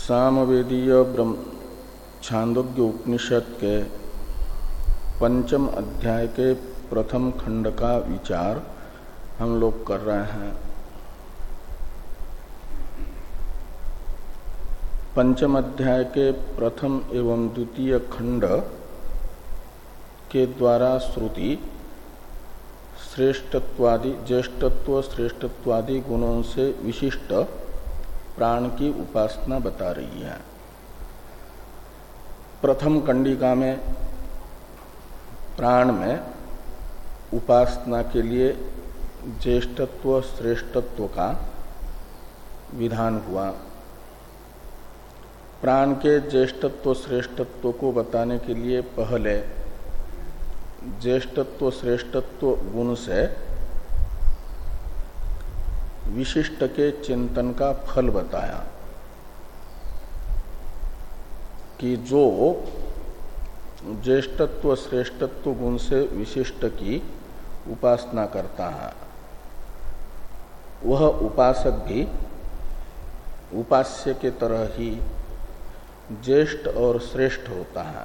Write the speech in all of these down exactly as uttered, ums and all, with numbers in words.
सामवेदीय ब्रह्म छांदोग्य उपनिषद के पंचम अध्याय के प्रथम खंड का विचार हम लोग कर रहे हैं। पंचम अध्याय के प्रथम एवं द्वितीय खंड के द्वारा श्रुति श्रेष्ठत्वादि ज्येष्ठत्व श्रेष्ठत्वादि गुणों से विशिष्ट प्राण की उपासना बता रही है। प्रथम कंडिका में प्राण में उपासना के लिए ज्येष्ठत्व श्रेष्ठत्व का विधान हुआ। प्राण के ज्येष्ठत्व श्रेष्ठत्व को बताने के लिए पहले ज्येष्ठत्व श्रेष्ठत्व गुण से विशिष्ट के चिंतन का फल बताया कि जो ज्येष्ठत्व श्रेष्ठत्व गुण से विशिष्ट की उपासना करता है वह उपासक भी उपास्य के तरह ही ज्येष्ठ और श्रेष्ठ होता है।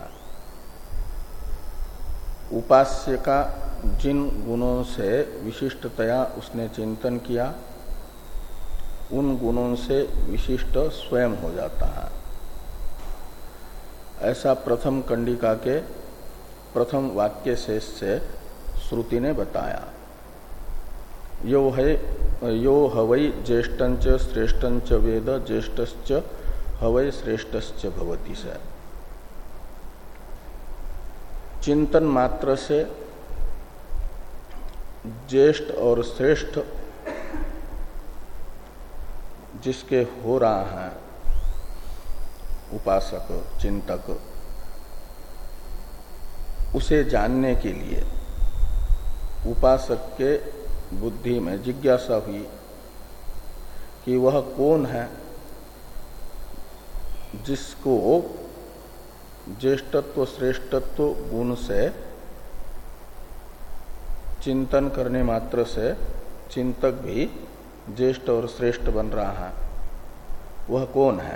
उपास्य का जिन गुणों से विशिष्टतया उसने चिंतन किया उन गुणों से विशिष्ट स्वयं हो जाता है। ऐसा प्रथम कंडिका के प्रथम वाक्य शेष से श्रुति ने बताया। यो है यो हवै ज्येष्ठंच श्रेष्ठंच वेद ज्येष्ठश्च हवै श्रेष्ठश्च भवति से चिंतन मात्र से ज्येष्ठ और श्रेष्ठ जिसके हो रहा है उपासक चिंतक उसे जानने के लिए उपासक के बुद्धि में जिज्ञासा हुई कि वह कौन है जिसको ज्येष्ठत्व श्रेष्ठत्व गुण से चिंतन करने मात्र से चिंतक भी ज्येष्ठ और श्रेष्ठ बन रहा है, वह कौन है।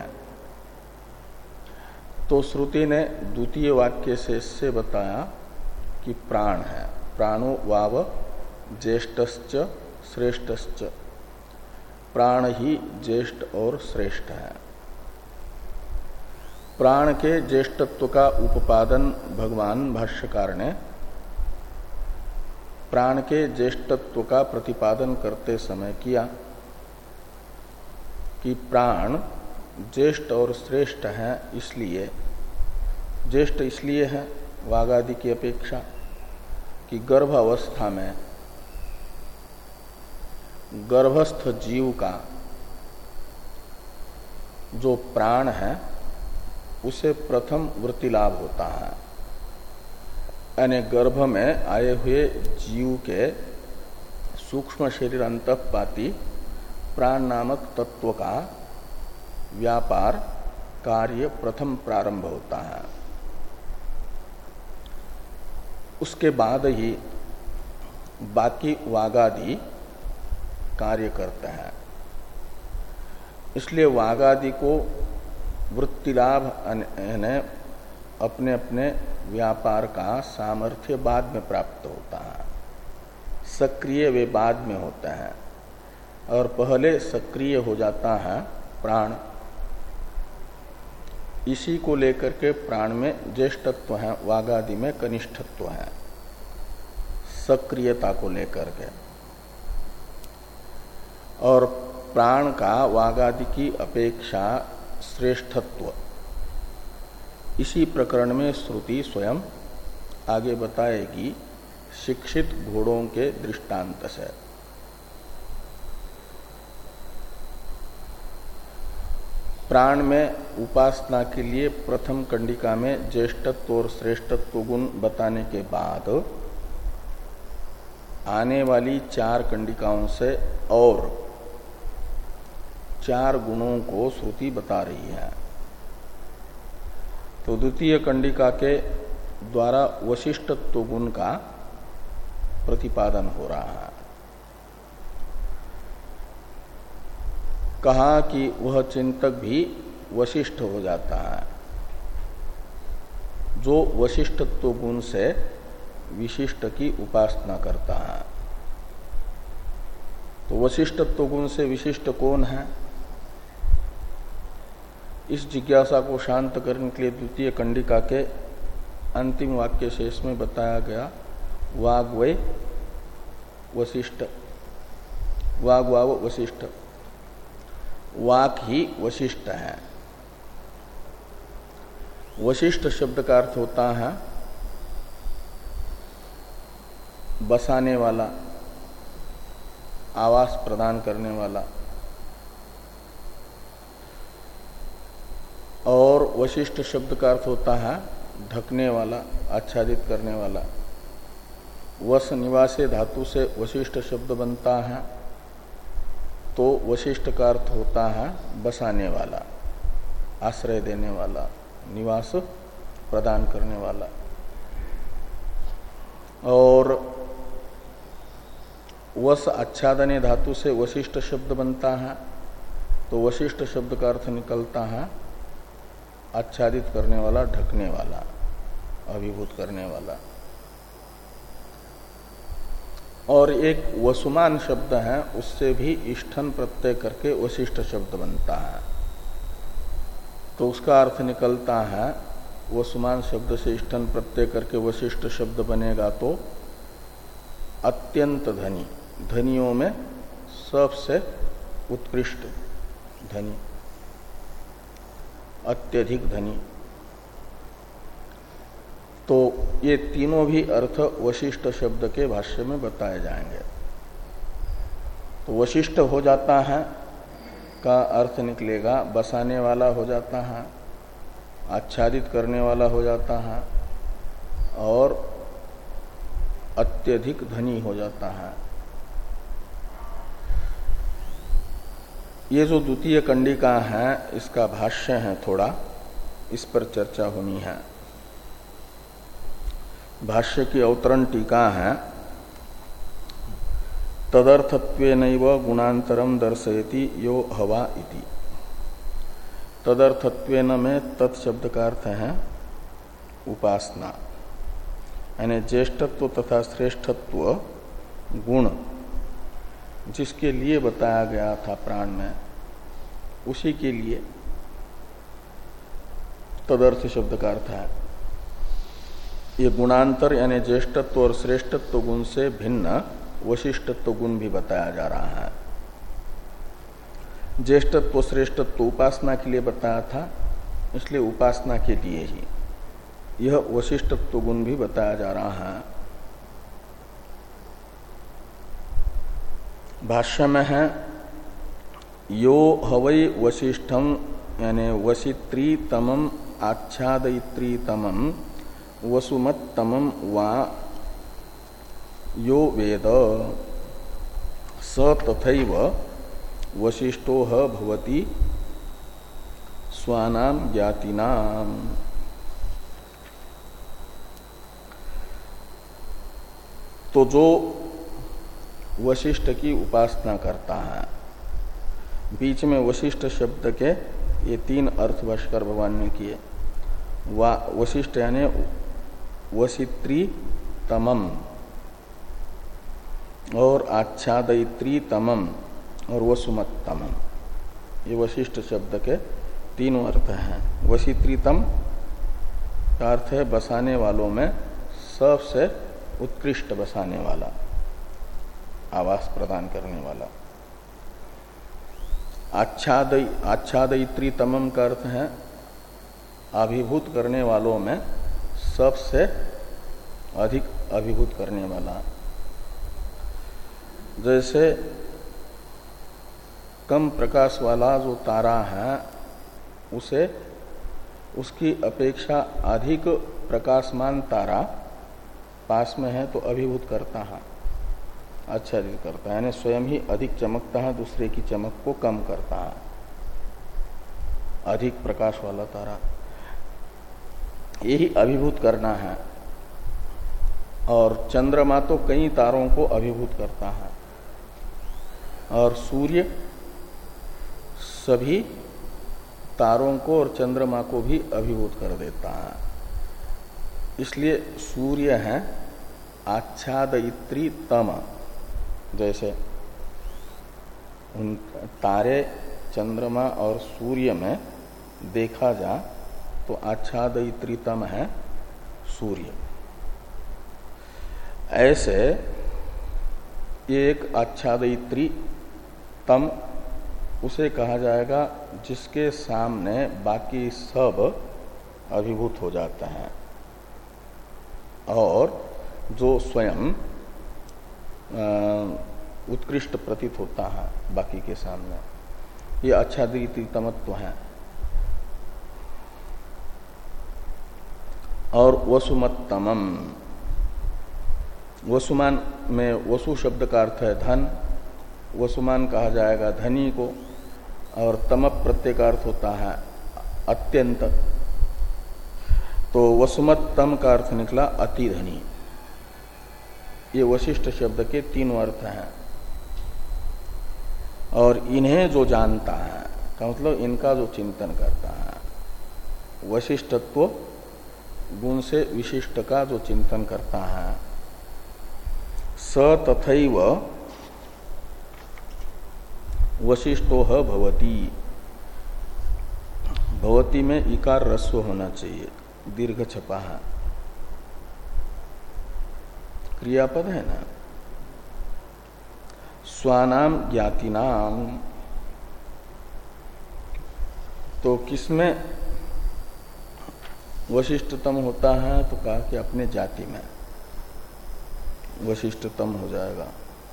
तो श्रुति ने द्वितीय वाक्य से इससे बताया कि प्राण है। प्राणो वाव ज्येष्ठश्च श्रेष्ठश्च, प्राण ही ज्येष्ठ और श्रेष्ठ है। प्राण के ज्येष्ठत्व का उपादन भगवान भाष्यकार ने प्राण के ज्येष्ठत्व का प्रतिपादन करते समय किया कि प्राण ज्येष्ठ और श्रेष्ठ है। इसलिए ज्येष्ठ इसलिए है वागादि की अपेक्षा कि गर्भ अवस्था में गर्भस्थ जीव का जो प्राण है उसे प्रथम वृत्ति लाभ होता है। यानी गर्भ में आए हुए जीव के सूक्ष्म शरीर अंतःपाती प्राण नामक तत्व का व्यापार कार्य प्रथम प्रारंभ होता है। उसके बाद ही बाकी वागादि कार्य करते हैं। इसलिए वागादि को वृत्तिलाभ यानी अपने अपने व्यापार का सामर्थ्य बाद में प्राप्त होता है। सक्रिय वे बाद में होते हैं और पहले सक्रिय हो जाता है प्राण। इसी को लेकर के प्राण में ज्येष्ठत्व है, वागादि में कनिष्ठत्व है, सक्रियता को लेकर के। और प्राण का वागादि की अपेक्षा श्रेष्ठत्व इसी प्रकरण में श्रुति स्वयं आगे बताएगी शिक्षित घोड़ों के दृष्टांत से। प्राण में उपासना के लिए प्रथम कंडिका में ज्येष्ठत्व और श्रेष्ठत्व गुण बताने के बाद आने वाली चार कंडिकाओं से और चार गुणों को श्रुति बता रही है। तो द्वितीय कंडिका के द्वारा वशिष्ठत्व गुण का प्रतिपादन हो रहा है। कहा कि वह चिंतक भी वशिष्ठ हो जाता है, जो वशिष्ठत्व गुण से विशिष्ट की उपासना करता है। तो वशिष्ठत्व गुण से विशिष्ट कौन है? इस जिज्ञासा को शांत करने के लिए द्वितीय कंडिका के अंतिम वाक्य शेष में बताया गया वाग वै वशिष्ठ, वाग वाव वशिष्ठ, वाक ही वशिष्ठ है। वशिष्ठ शब्द का अर्थ होता है बसाने वाला, आवास प्रदान करने वाला। और वशिष्ठ शब्द का अर्थ होता है ढकने वाला, आच्छादित करने वाला। वस निवासे धातु से वशिष्ठ शब्द बनता है, तो वशिष्ठ का अर्थ होता है बसाने वाला, आश्रय देने वाला, निवास प्रदान करने वाला। और वस आच्छादने धातु से वशिष्ठ शब्द बनता है, तो वशिष्ठ शब्द का अर्थ निकलता है आच्छादित करने वाला, ढकने वाला, अभिभूत करने वाला। और एक वसुमान शब्द है, उससे भी इष्ठन प्रत्यय करके वशिष्ठ शब्द बनता है, तो उसका अर्थ निकलता है वसुमान शब्द से इष्ठन प्रत्यय करके वशिष्ठ शब्द बनेगा तो अत्यंत धनी, धनियों में सबसे उत्कृष्ट धनी, अत्यधिक धनी। तो ये तीनों भी अर्थ वशिष्ठ शब्द के भाष्य में बताए जाएंगे। तो वशिष्ठ हो जाता है का अर्थ निकलेगा बसाने वाला हो जाता है, आच्छादित करने वाला हो जाता है और अत्यधिक धनी हो जाता है। ये जो द्वितीय कंडिका है इसका भाष्य है, थोड़ा इस पर चर्चा होनी है। भाष्य की अवतरण टीका है तदर्थत्वेनैव गुणांतरम दर्शयति यो हवा इति। तदर्थत्वेन में तत्शब्द का अर्थ है उपासना, यानी ज्येष्ठत्व तथा श्रेष्ठत्व गुण जिसके लिए बताया गया था प्राण में, उसी के लिए तदर्थ शब्द का अर्थ है। ये गुणांतर यानी ज्येष्ठत्व और श्रेष्ठत्व गुण से भिन्न वशिष्ठत्व गुण भी बताया जा रहा है। ज्येष्ठत्व श्रेष्ठत्व उपासना के लिए बताया था, इसलिए उपासना के लिए ही यह वशिष्ठत्व गुण भी बताया जा रहा है। भाष्य में है यो हवै वशिष्ठम यानी वशित्री तमम आच्छादयित्री तमम वसुमत्तमम वा यो वेद स तथैव वशिष्ठो भवति स्वानाम ज्ञातिनाम। तो जो वशिष्ठ की उपासना करता है, बीच में वशिष्ठ शब्द के ये तीन अर्थ भाष्कर भगवान ने किए। वा वशिष्ठ यानी वशित्री तमम और आच्छादयित्री तमम और वसुमत्तमम, ये वशिष्ठ शब्द के तीनों अर्थ हैं। वशित्रीतम का अर्थ है बसाने वालों में सबसे उत्कृष्ट बसाने वाला, आवास प्रदान करने वाला। आच्छादय आच्छादयित्री तमम का अर्थ है अभिभूत करने वालों में सबसे अधिक अभिभूत करने वाला। जैसे कम प्रकाश वाला जो तारा है उसे उसकी अपेक्षा अधिक प्रकाशमान तारा पास में है तो अभिभूत करता है, आच्छादित करता है, यानी स्वयं ही अधिक चमकता है, दूसरे की चमक को कम करता है। अधिक प्रकाश वाला तारा यही अभिभूत करना है। और चंद्रमा तो कई तारों को अभिभूत करता है, और सूर्य सभी तारों को और चंद्रमा को भी अभिभूत कर देता है। इसलिए सूर्य है आच्छादयित्री तम, जैसे उन तारे चंद्रमा और सूर्य में देखा जा तो आच्छादयित्री तम है सूर्य। ऐसे ये एक आच्छादयित्री तम उसे कहा जाएगा जिसके सामने बाकी सब अभिभूत हो जाते हैं और जो स्वयं उत्कृष्ट प्रतीत होता है बाकी के सामने, ये आच्छादित तमत्व है। और वसुमत्तमम, वसुमान में वसु शब्द का अर्थ है धन, वसुमान कहा जाएगा धनी को, और तमप प्रत्यय का अर्थ होता है अत्यंत। तो वसुमत्तम का अर्थ निकला अति धनी। ये वशिष्ठ शब्द के तीनों अर्थ हैं। और इन्हें जो जानता है का मतलब इनका जो चिंतन करता है, वशिष्ठत्व गुण से विशिष्ट का जो चिंतन करता है, स तथैव वशिष्ठो भवति। भवति में इकार रस्व होना चाहिए, दीर्घ छपा है, क्रियापद है ना। स्वानाम ज्ञातिनाम, तो किसमें वशिष्ठतम होता है तो कहा कि अपने जाति में वशिष्ठतम हो जाएगा।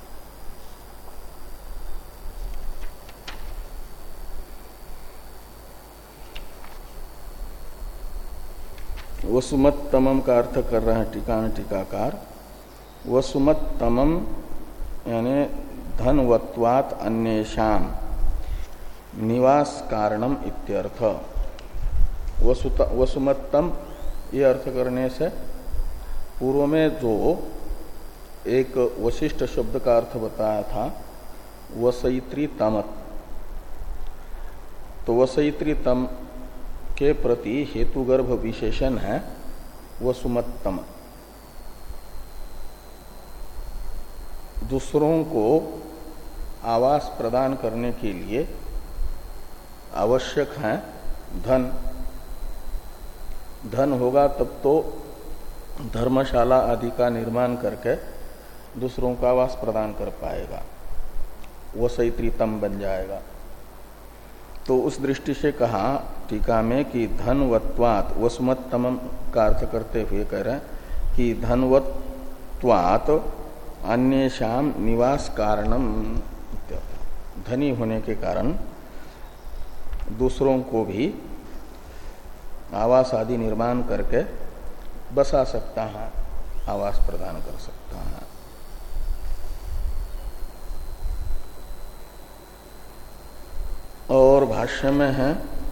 वसुमत्तमम का अर्थ कर रहे हैं टीका में टीकाकार। वसुमत्तमम यानी धनवत्वात् अन्येषाम निवास कारणम इत्यर्थ। वसुमत्तम ये अर्थ करने से पूर्व में जो एक वशिष्ठ शब्द का अर्थ बताया था वसयित्री तमत, तो वसयित्री तम के प्रति हेतुगर्भ विशेषण है वसुमत्तम। दूसरों को आवास प्रदान करने के लिए आवश्यक है धन। धन होगा तब तो धर्मशाला आदि का निर्माण करके दूसरों का आवास प्रदान कर पाएगा, वसयित्री तम बन जाएगा। तो उस दृष्टि से कहा टीका में कि धनवत्वात्, वसुमत्तमम का अर्थ करते हुए कह रहे हैं कि धनवत्वात् अन्येषाम निवास कारणम, धनी होने के कारण दूसरों को भी आवास आदि निर्माण करके बसा सकता है, आवास प्रदान कर सकता है। और भाष्य में है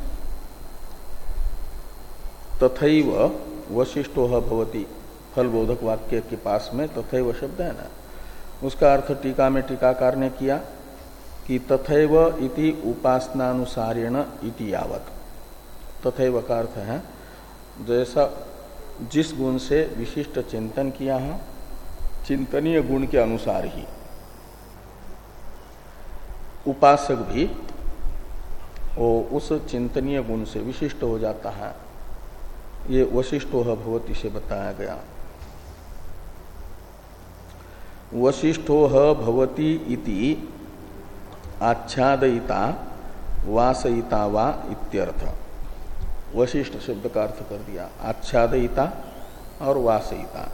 तथैव वशिष्ठो भवति, फल बोधक वाक्य के पास में तथैव शब्द है ना, उसका अर्थ टीका में टीकाकार ने किया कि तथैव इति उपासनानुसारेण इति यावत। तथैव का अर्थ है जैसा जिस गुण से विशिष्ट चिंतन किया है, चिंतनीय गुण के अनुसार ही उपासक भी वो उस चिंतनीय गुण से विशिष्ट हो जाता है। ये वशिष्ठो भवति से बताया गया। वशिष्ठो भवति इति आच्छादयिता वासयिता वा इत्यर्थ। वशिष्ठ शब्द का अर्थ कर दिया आच्छादयिता और वासयिता।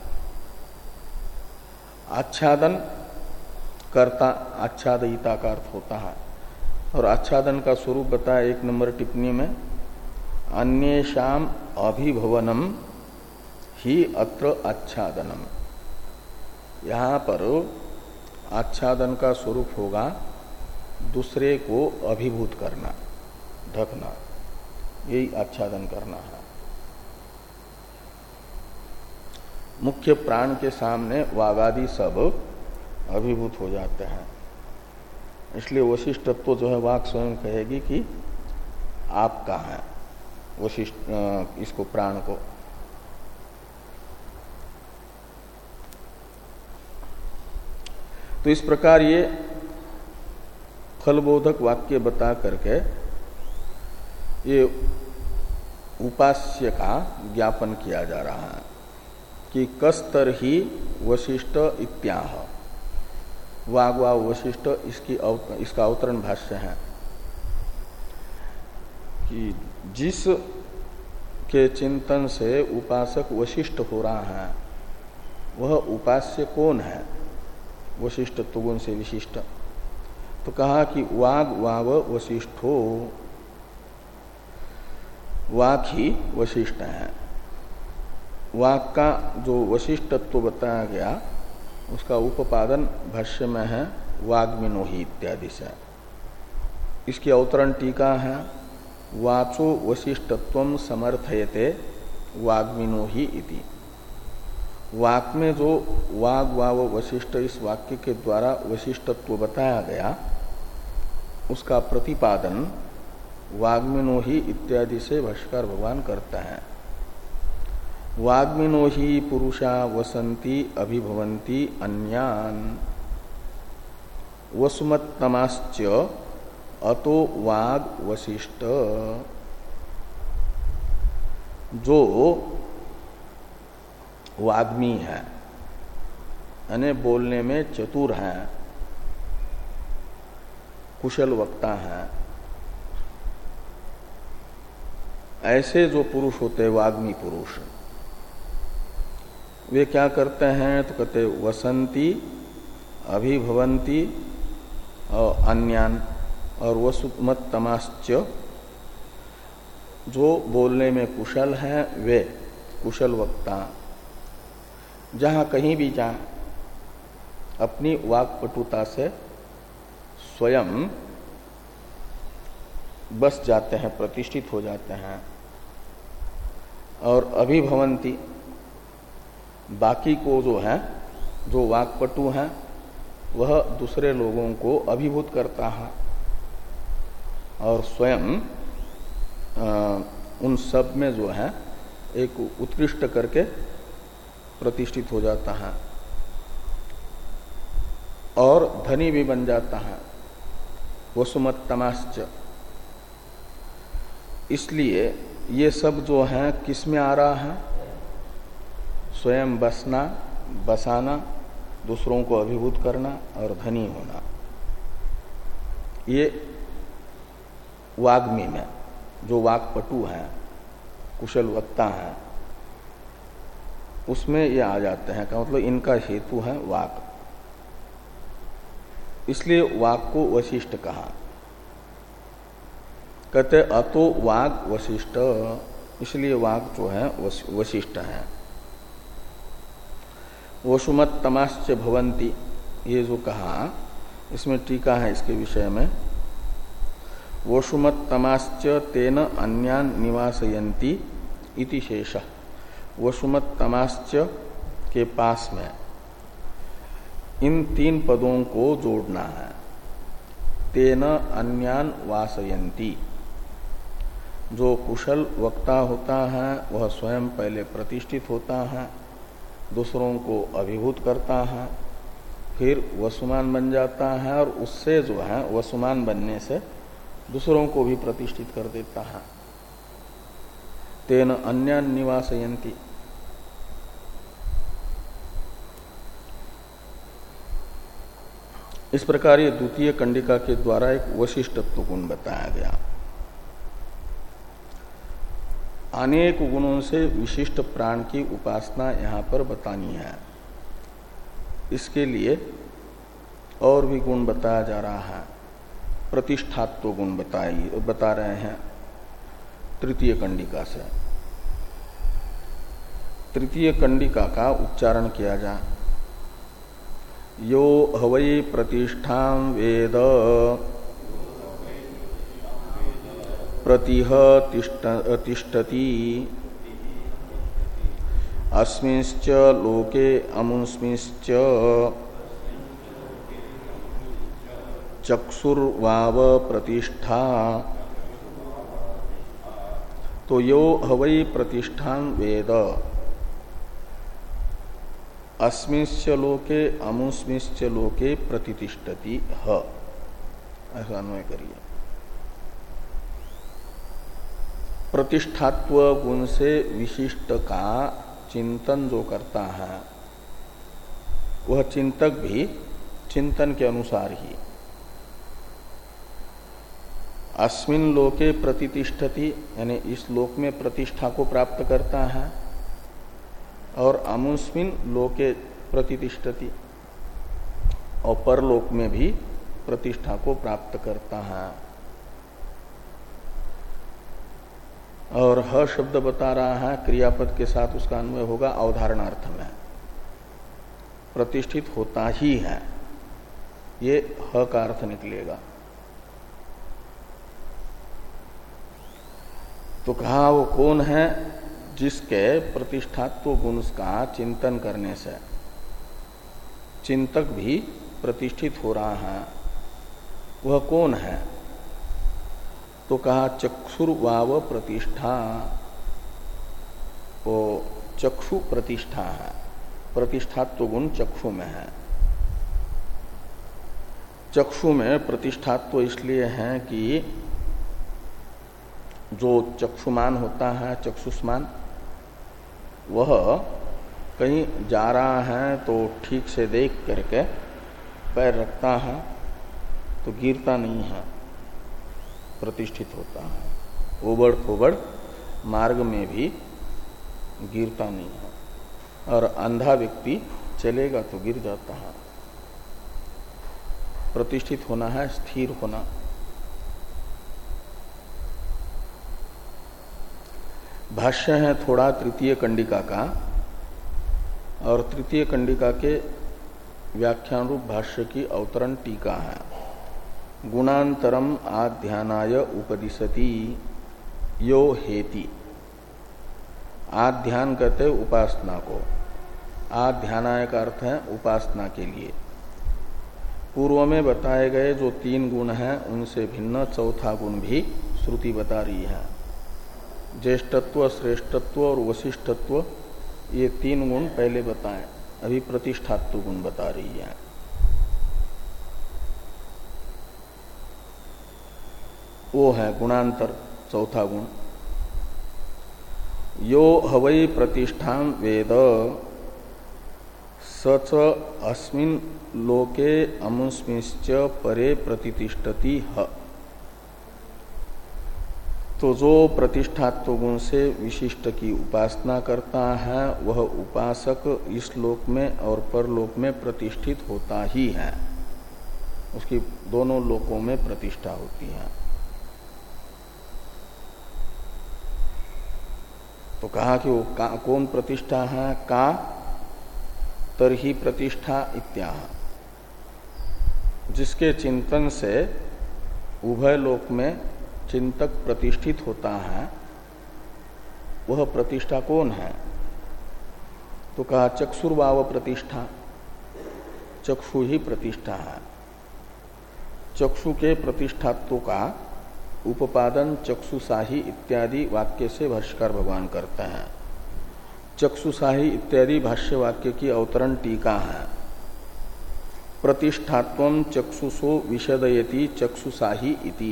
आच्छादन कर्ता आच्छादयिता का अर्थ होता है, और आच्छादन का स्वरूप बताया एक नंबर टिप्पणी में, अन्येषाम अभिभवनम ही अत्र आच्छादनम। यहाँ पर आच्छादन का स्वरूप होगा दूसरे को अभिभूत करना, ढकना, यही आच्छादन करना है। मुख्य प्राण के सामने वागादि सब अभिभूत हो जाते हैं। इसलिए वशिष्ठत्व जो है वाक स्वयं कहेगी कि आपका है वशिष्ठ इसको प्राण को। तो इस प्रकार ये फलबोधक वाक्य बता करके ये उपास्य का ज्ञापन किया जा रहा है कि कस्तर ही वशिष्ठ इत्याह, वाग वा वशिष्ठ इसकी इसका अवतरण भाष्य है कि जिस के चिंतन से उपासक वशिष्ठ हो रहा है वह उपास्य कौन है, वशिष्ठ तो गुण से विशिष्ट। तो कहा कि वाग वाव वशिष्ठो, वाक ही वशिष्ठ है। वाक का जो वशिष्ठत्व बताया गया उसका उपादन भाष्य में है वाग्मिनोहि इत्यादि से। इसकी अवतरण टीका है वाचो वशिष्ठत्वं समर्थयते वाग्मिनोहि इति। वाक में जो वाग वाव वशिष्ठ इस वाक्य के द्वारा वशिष्ठत्व बताया गया उसका प्रतिपादन वाग्मिनोहि इत्यादि से भाष्यकार भगवान करता है। वाग्मिनोहि पुरुषा वसंती अभिभवंती अन्यान वसुमत्तमाश्च अतो वाग वशिष्ठ। जो वाग्मी है यानी बोलने में चतुर है, कुशल वक्ता है, ऐसे जो पुरुष होते हैं वाग्मी पुरुष, वे क्या करते हैं तो कहते वसंती अभिभवंती और अन्यान और वसुमत्तमाश्च, जो बोलने में कुशल है वे कुशल वक्ता जहाँ कहीं भी जाए अपनी वाक्पटुता से स्वयं बस जाते हैं, प्रतिष्ठित हो जाते हैं। और अभिभवंती बाकी को जो है जो वाक्पटु है वह दूसरे लोगों को अभिभूत करता है और स्वयं आ, उन सब में जो है एक उत्कृष्ट करके प्रतिष्ठित हो जाता है और धनी भी बन जाता है। वसुमत्तमाश्च, इसलिए ये सब जो है किस में आ रहा है, स्वयं बसना, बसाना, दूसरों को अभिभूत करना और धनी होना, ये वाग्मी में जो वाक्पटु है, कुशल वक्ता है, उसमें ये आ जाते हैं। का मतलब इनका हेतु है वाक, इसलिए वाक को वशिष्ठ कहा। कहते अतो वाग वशिष्ठ, इसलिए वाक जो है वशिष्ठ है। वसुमत्तमाश्च भवन्ति, ये जो कहा इसमें टीका है इसके विषय में। वसुमत्तमाश्च तेन अन्यान निवासयन्ति इति शेषः। वसुमत्तमाश्च के पास में इन तीन पदों को जोड़ना है। तेन अन्यान वासयन्ति, जो कुशल वक्ता होता है वह स्वयं पहले प्रतिष्ठित होता है, दूसरों को अभिभूत करता है, फिर वसुमान बन जाता है और उससे जो है वसुमान बनने से दूसरों को भी प्रतिष्ठित कर देता है। तेन अन्यान निवासयन्ति, इस प्रकार ये द्वितीय कंडिका के द्वारा एक वशिष्ठत्व गुण बताया गया। अनेक गुणों से विशिष्ट प्राण की उपासना यहाँ पर बतानी है। इसके लिए और भी गुण बताया जा रहा है। प्रतिष्ठात्व गुण बताई बता रहे हैं तृतीय कंडिका से। तृतीय कंडिका का उच्चारण किया जाए। यो हवै प्रतिष्ठां वेद प्रतिह तिष्ठति अस्मिंश्च लोके अमुस्मिंश्च चक्षुर्वाव प्रतिष्ठा तो यो हवै प्रतिष्ठान वेद अस्मिश्च लोके अमुस्मिश्च लोके प्रतिष्ठति ह, ऐसा अन्वय करिए। प्रतिष्ठात्व गुण से विशिष्ट का चिंतन जो करता है वह चिंतक भी चिंतन के अनुसार ही अस्मिन लोके प्रतिष्ठति यानी इस लोक में प्रतिष्ठा को प्राप्त करता है और अमुस्मिन लोके प्रतिष्ठति और परलोक में भी प्रतिष्ठा को प्राप्त करता है। और ह शब्द बता रहा है क्रियापद के साथ उसका अन्वय होगा अवधारणार्थ में, प्रतिष्ठित होता ही है, ये ह का अर्थ निकलेगा। तो कहा वो कौन है जिसके प्रतिष्ठात्व गुण का चिंतन करने से चिंतक भी प्रतिष्ठित हो रहा है, वह कौन है? तो कहा चक्षुर्वाव प्रतिष्ठा, वो चक्षु प्रतिष्ठा है, प्रतिष्ठात्व गुण चक्षु में है। चक्षु में प्रतिष्ठात्व इसलिए है कि जो चक्षुमान होता है, चक्षुष्मान, वह कहीं जा रहा है तो ठीक से देख करके पैर रखता है तो गिरता नहीं है, प्रतिष्ठित होता है। ओबड़ फोबड़ मार्ग में भी गिरता नहीं है, और अंधा व्यक्ति चलेगा तो गिर जाता है। प्रतिष्ठित होना है, स्थिर होना। भाष्य है थोड़ा तृतीय कंडिका का, और तृतीय कंडिका के व्याख्यान रूप भाष्य की अवतरण टीका है। गुणांतरम आध्यानाय उपदिशति यो हेति। आध्यान कहते उपासना को, आध्यानाय का अर्थ है उपासना के लिए। पूर्व में बताए गए जो तीन गुण हैं उनसे भिन्न चौथा गुण भी श्रुति बता रही है। ज्येष्ठत्व, श्रेष्ठत्व और वशिष्ठत्व, ये तीन गुण पहले बताएं, अभी प्रतिष्ठात्व गुण बता रही है। वो है गुणांतर, चौथा गुण। यो हवै प्रतिष्ठान वेद सच अस्मिन लोके अमुस्मिश्च परे प्रतिष्ठति ह। तो जो प्रतिष्ठात्व गुण से विशिष्ट की उपासना करता है वह उपासक इस लोक में और परलोक में प्रतिष्ठित होता ही है, उसकी दोनों लोकों में प्रतिष्ठा होती है। तो कहा कि वो का, कौन प्रतिष्ठा है? का तरही प्रतिष्ठा इत्याह। जिसके चिंतन से उभय लोक में चिंतक प्रतिष्ठित होता है वह प्रतिष्ठा कौन है? तो कहा चक्षुर्वाव प्रतिष्ठा, चक्षु ही प्रतिष्ठा है। चक्षु के प्रतिष्ठात्व का उपादन चक्षुषाही इत्यादि वाक्य से भाष्यकार भगवान करते हैं। चक्षुषाही इत्यादि भाष्य वाक्य की अवतरण टीका है। प्रतिष्ठात्वं चक्षुषो विशदयति चक्षुषाही इति।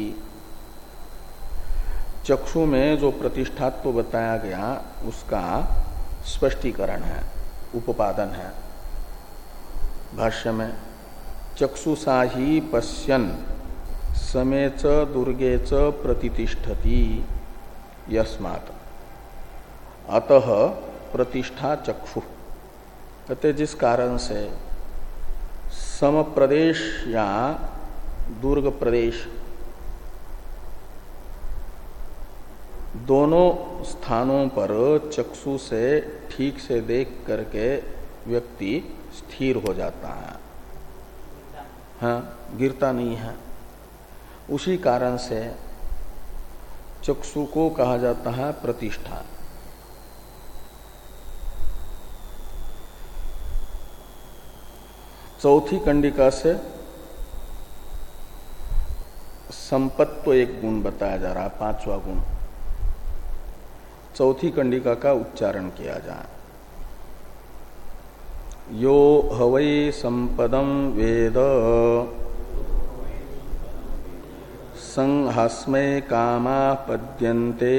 चक्षु में जो प्रतिष्ठात्व बताया गया उसका स्पष्टीकरण है, उपादन है। भाष्य में चक्षुषाही पश्यन् समे च दुर्गे च प्रतिष्ठति यस्मात् अतः प्रतिष्ठा चक्षु। कहते जिस कारण से सम प्रदेश या दुर्ग प्रदेश दोनों स्थानों पर चक्षु से ठीक से देख करके व्यक्ति स्थिर हो जाता है, हाँ, गिरता नहीं है। उसी कारण से चक्षु को कहा जाता है प्रतिष्ठा। चौथी कंडिका से संपत्व एक गुण बताया जा रहा है, पांचवा गुण। चौथी कंडिका का उच्चारण किया जाए। यो हवै संपदम वेद संहास्मै कामा पद्यन्ते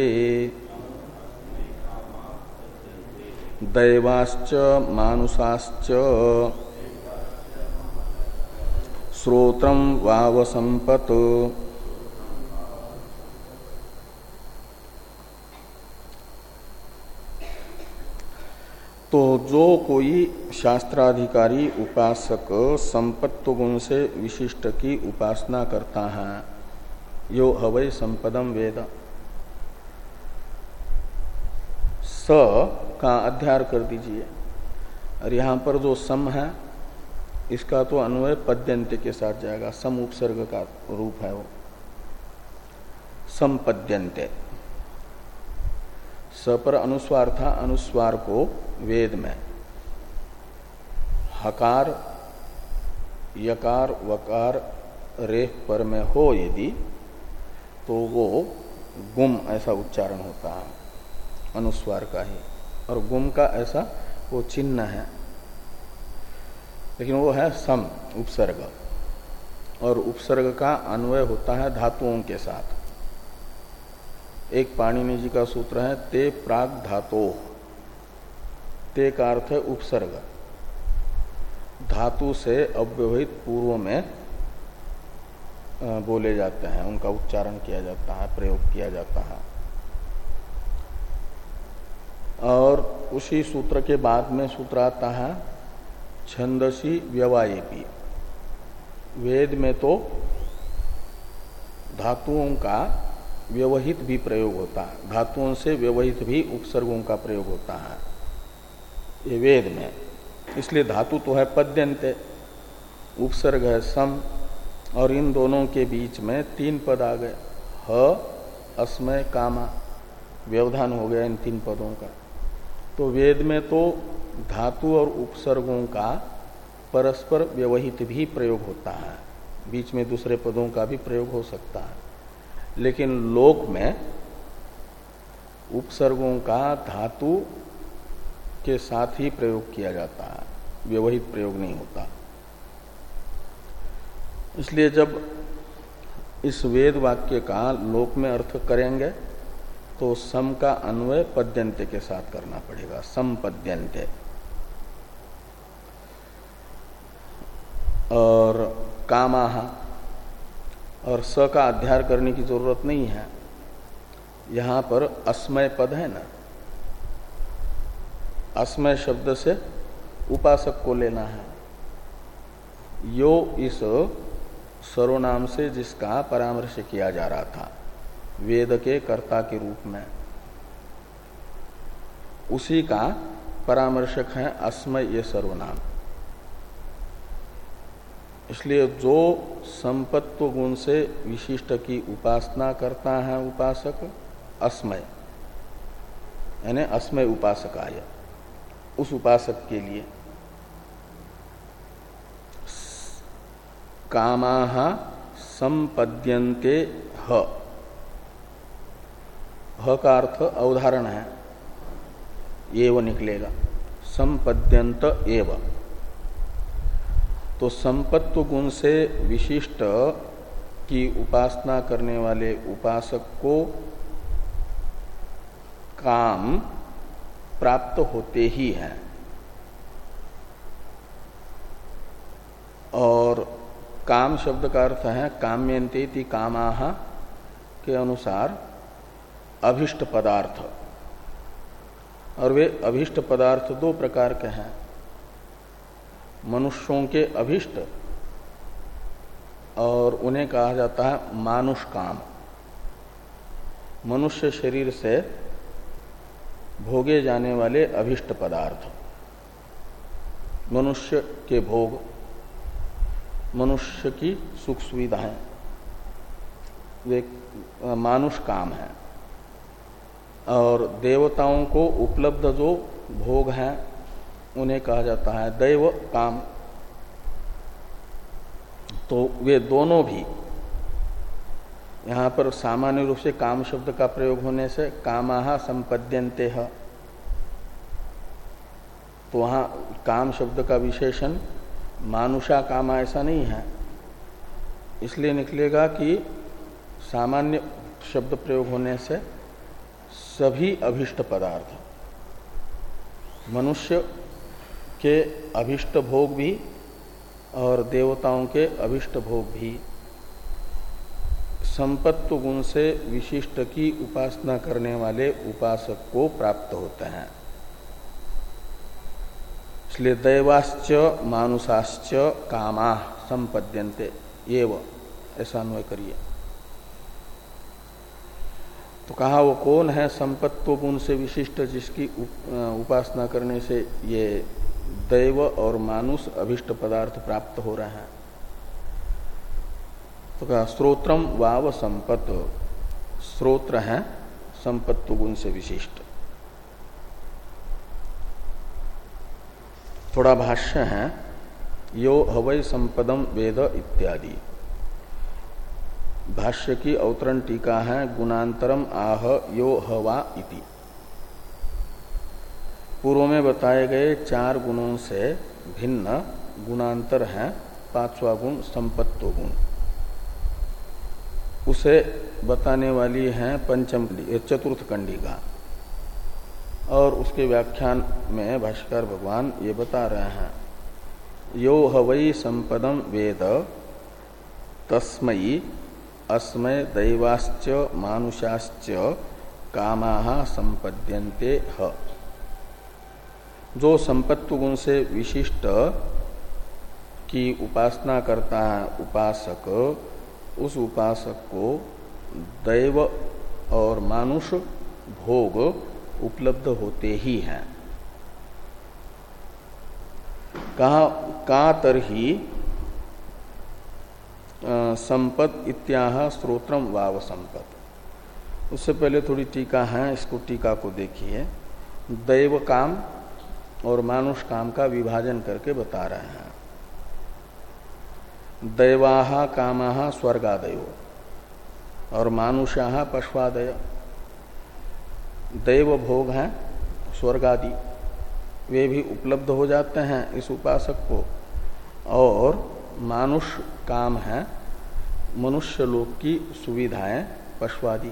दैवाश्च मानुषाश्च श्रोत्रम वाव संपत। तो जो कोई शास्त्राधिकारी उपासक संपत्ति गुण से विशिष्ट की उपासना करता है, यो हवै संपदम वेद, स का अध्यार कर दीजिए। और यहाँ पर जो सम है इसका तो अन्वय पद्यन्ते के साथ जाएगा, सम उपसर्ग का रूप है वो, संपद्यन्ते। स पर अनुस्वार था, अनुस्वार को वेद में हकार यकार वकार रेफ पर में हो यदि, तो वो गुम ऐसा उच्चारण होता है अनुस्वार का ही, और गुम का ऐसा वो चिन्ह है, लेकिन वो है सम उपसर्ग, और उपसर्ग का अन्वय होता है धातुओं के साथ। एक पाणिनि जी का सूत्र है ते प्राग धातो, ते का अर्थ है उपसर्ग, धातु से अव्यवहित पूर्व में बोले जाते हैं, उनका उच्चारण किया जाता है, प्रयोग किया जाता है। और उसी सूत्र के बाद में सूत्र आता है छंदसी व्यवायेपी। वेद में तो धातुओं का व्यवहित भी प्रयोग होता है, धातुओं से व्यवहित भी उपसर्गों का प्रयोग होता है ये वेद में, इसलिए धातु तो है पद्यन्ते, उपसर्ग है सम, और इन दोनों के बीच में तीन पद आ गए, ह अस्मय कामा, व्यवधान हो गया इन तीन पदों का। तो वेद में तो धातु और उपसर्गों का परस्पर व्यवहित भी प्रयोग होता है, बीच में दूसरे पदों का भी प्रयोग हो सकता है, लेकिन लोक में उपसर्गों का धातु के साथ ही प्रयोग किया जाता है, व्यवहित प्रयोग नहीं होता। इसलिए जब इस वेद वाक्य का लोक में अर्थ करेंगे तो सम का अन्वय पद्यन्ते के साथ करना पड़ेगा, संपद्यन्ते। और कामाहा, और स का अध्यार करने की जरूरत नहीं है, यहां पर अस्मय पद है ना, अस्मय शब्द से उपासक को लेना है। यो इस सर्वनाम से जिसका परामर्श किया जा रहा था वेद के कर्ता के रूप में, उसी का परामर्शक है अस्मय ये सर्वनाम। इसलिए जो संपत्ति गुण से विशिष्ट की उपासना करता है उपासक, अस्मय यानी अस्मय उपासकाय, उस उपासक के लिए कामाः संपद्यन्ते ह, ह का अर्थ अवधारण है, एव निकलेगा, संपद्यन्त एव। तो संपत्ति गुण से विशिष्ट की उपासना करने वाले उपासक को काम प्राप्त होते ही हैं, और काम शब्द का अर्थ है काम्यन्तेति कामाः के अनुसार अभिष्ट पदार्थ, और वे अभिष्ट पदार्थ दो प्रकार के हैं, मनुष्यों के अभिष्ट, और उन्हें कहा जाता है मानुष काम। मनुष्य शरीर से भोगे जाने वाले अभिष्ट पदार्थ, मनुष्य के भोग, मनुष्य की सुख सुविधाएं, वे मानुष काम है। और देवताओं को उपलब्ध जो भोग हैं उन्हें कहा जाता है दैव काम। तो वे दोनों भी यहाँ पर सामान्य रूप से काम शब्द का प्रयोग होने से कामाहा संपद्यन्ते है, तो वहाँ काम शब्द का विशेषण मानुषा कामा ऐसा नहीं है, इसलिए निकलेगा कि सामान्य शब्द प्रयोग होने से सभी अभिष्ट पदार्थ, मनुष्य के अभिष्ट भोग भी और देवताओं के अभिष्ट भोग भी संपत्ति गुण से विशिष्ट की उपासना करने वाले उपासक को प्राप्त होते हैं। इसलिए दैवाश्च मानुषाश्च कामा संपद्यन्ते एव, ऐसा अन्वय करिए। तो कहा वो कौन है संपत्ति गुण से विशिष्ट जिसकी उपासना करने से ये दैव और मानुष अभिष्ट पदार्थ प्राप्त हो रहे हैं। तो कहा स्रोत्रम वाव संपत, स्रोत्र है संपत्ति गुण से विशिष्ट। थोड़ा भाष्य है, यो हवै संपदम वेद इत्यादि। भाष्य की अवतरण टीका है, गुणांतरम आह यो हवा इति। पूर्व में बताए गए चार गुणों से भिन्न गुणांतर है पांचवा गुण संपत्तो गुण, उसे बताने वाली है पंचम चतुर्थ कंडिका। और उसके व्याख्यान में भाष्यकार भगवान ये बता रहे हैं, यो हवै संपदम वेद तस्मै अस्मै दैवाश्च मानुषाश्च कामाः संपद्यन्ते ह। जो संपत्ति गुण से विशिष्ट की उपासना करता है उपासक, उस उपासक को दैव और मानुष भोग उपलब्ध होते ही हैं। कहा का तरही संपद इत्याह स्त्रोत्रम वाव संपद। उससे पहले थोड़ी टीका है, इसको टीका को देखिए। दैव काम और मानुष काम का विभाजन करके बता रहे हैं। दैवाहा कामाहा स्वर्गादयो और मानुषाहा पश्वादय। दैव भोग हैं स्वर्ग आदि, वे भी उपलब्ध हो जाते हैं इस उपासक को, और मानुष काम है मनुष्य लोक की सुविधाएं पश्वादि।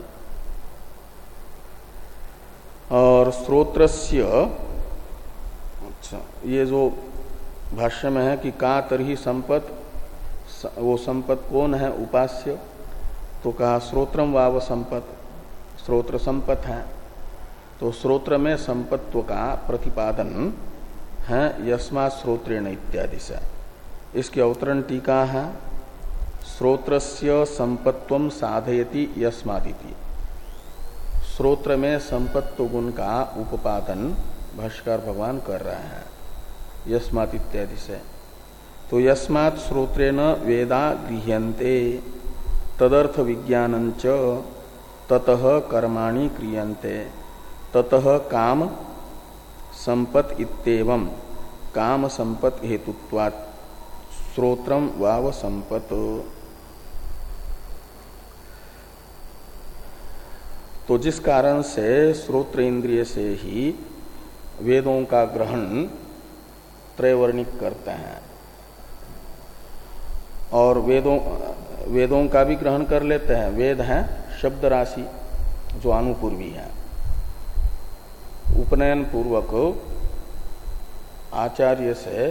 और स्रोत्रस्य, अच्छा ये जो भाष्य में है कि का तरही संपत, वो संपत कौन है उपास्य, तो कहा स्रोत्रम वाव संपत, स्रोत्र संपत है। तो स्रोत्र में संपत्व का प्रतिपादन है यस्मात् स्रोत्रेण इत्यादि से। इसकी अवतरण टीका है, स्रोत्रस्य संपत्वम साधयति यस्मादिति। स्रोत्र में संपत्व गुण का उपादन भाष्यकार भगवान कर रहे हैं यस्मात् इत्यादि से। तो यस्मात् स्रोत्रेण वेदा गृह्यन्ते तदर्थ विज्ञानञ्च ततः कर्माणि क्रियन्ते ततः काम संपत् इत्येवं काम संपत् हेतुत्वात् स्रोत्रम वाव संपत्। तो जिस कारण से श्रोत्र इंद्रिय से ही वेदों का ग्रहण त्रैवर्णिक करते हैं, और वेदों वेदों का भी ग्रहण कर लेते हैं। वेद हैं शब्द राशि जो अनुपूर्वी है। उपनयन पूर्वक आचार्य से